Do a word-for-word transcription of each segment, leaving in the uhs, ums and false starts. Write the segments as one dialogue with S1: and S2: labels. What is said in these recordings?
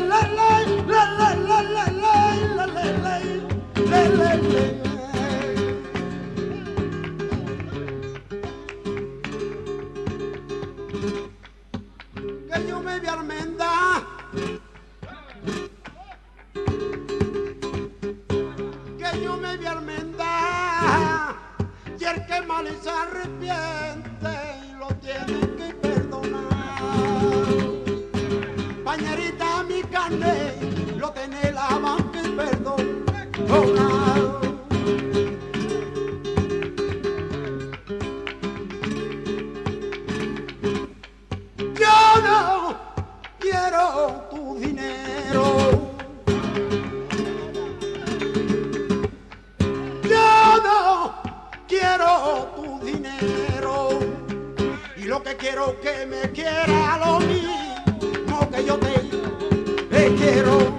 S1: Que yo me vi almendra, que yo me vi almendra, y el que mal se arrepiente y lo tiene que perdonar. Pañerita mi carne, lo tiene la banca y perdonar. Yo no quiero tu dinero, yo no quiero tu dinero, y lo que quiero que me quiera lo mismo que yo te, te quiero.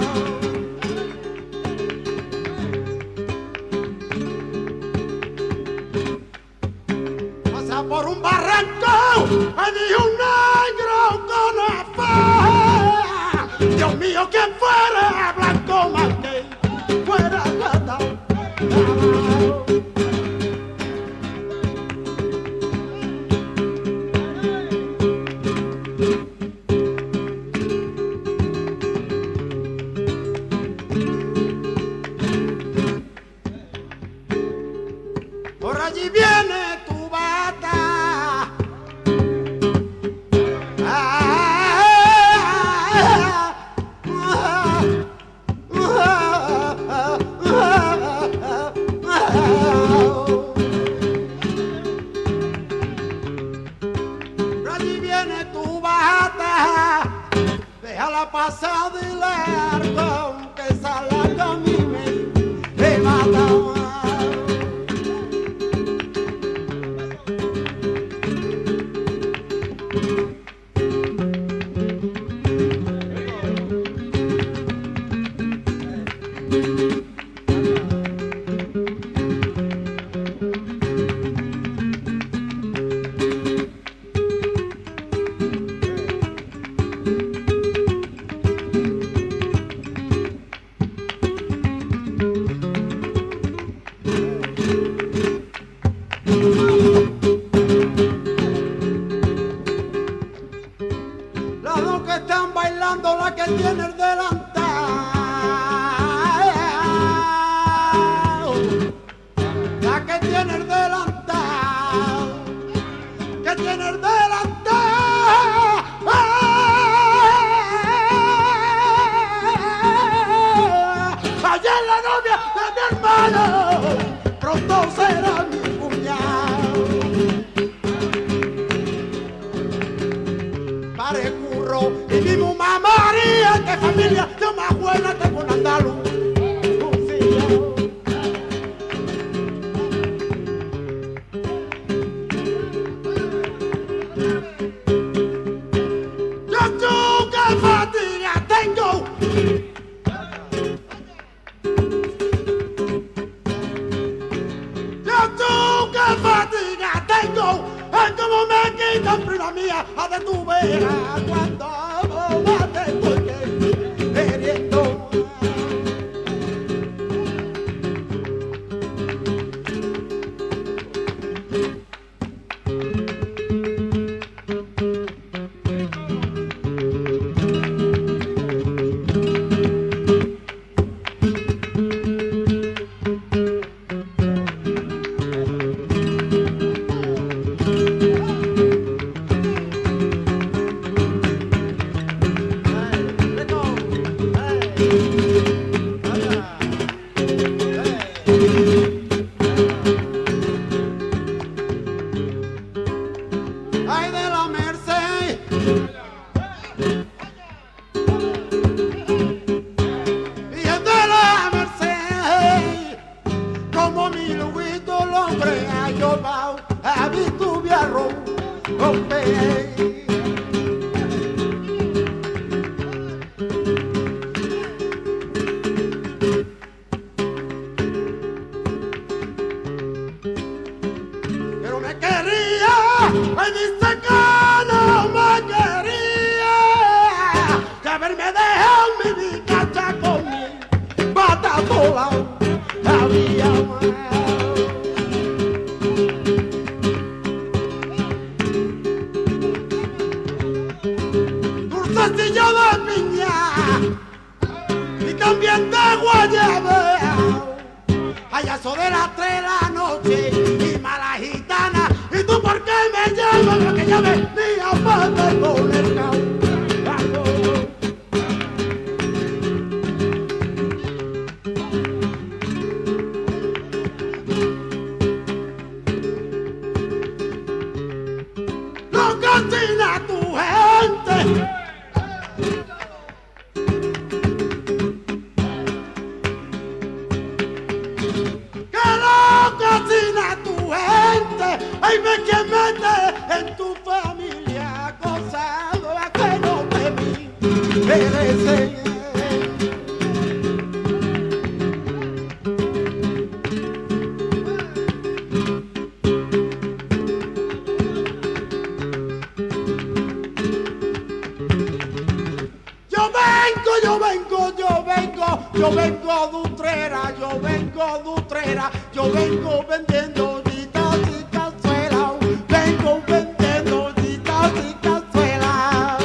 S1: Pasa por un barranco, hay un negro con afán. Dios mío, quien fuera blanco más que fuera gata. Por allí viene tu bata. Por allí viene tu bata. Déjala pasar de largo, aunque esa larga a mí me, me mata. Las dos que están bailando, la que tiene el delantal, la que tiene el delantal, que tiene el delantal. Ayer la novia de mi hermano, pronto será mi cuñado. Pare curro y mi mamá María, que familia yo más buena tengo un andaluz. Yo tú que fatiga tengo. Yo tú que fatiga tengo. Ay, como me quitan prima mía, a de tu vera cuando te estoy queriendo. Ay de la Merced, y es de la Merced, como mi Luguito Lombre, ay yo va a Vitubiarro, llevado allá eso de las tres de la noche y mala gitana. ¿Y tú por qué me llamas? Porque ya venía para con el cao. No cocina tu gente. Cocina tu gente, ay ve que mete en tu familia cosas que no te vi merecer. Yo vengo, yo vengo, yo vengo, yo vengo de Utrera, yo vengo de Utrera, yo vengo vendiendo ollitas y cazuelas, vengo vendiendo ollitas y cazuelas.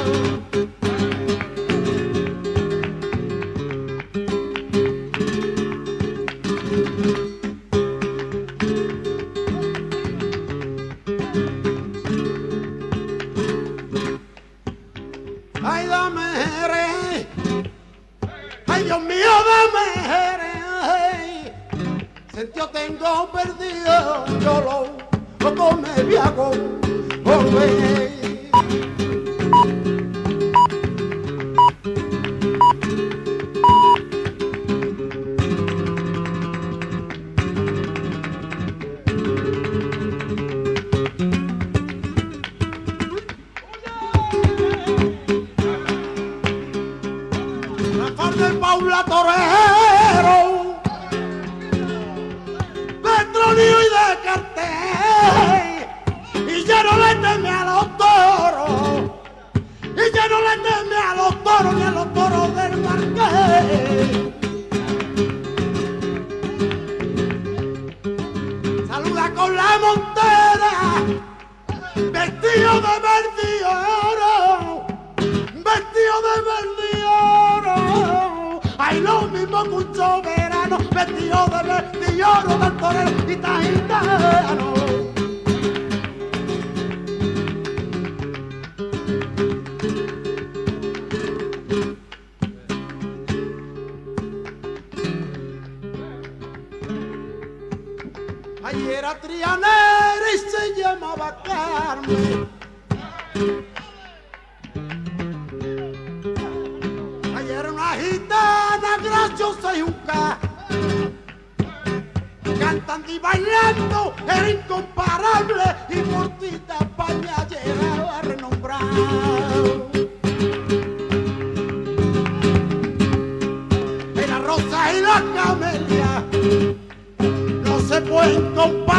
S1: Ay, dame jerez, ay, Dios mío, dame jerez. Sentido tengo perdido, yo lo, lo come viago, volver. De Paula Torero, Petronio y de Cartel, y ya no le teme a los toros, y ya no le teme a los toros ni a los toros del Marqués. Saluda con la montera, vestido de verde y oro, vestido de verde y oro. Ay, lo mismo que un soberano, vestido de verde y oro del torero y gitano. Ay, era trianera y se llamaba Carmen. Ay, era una gitana graciosa y un ca. Cantando y bailando era incomparable y por ti de España llegaba renombrado. En la rosa y la camelia no se pueden comparar.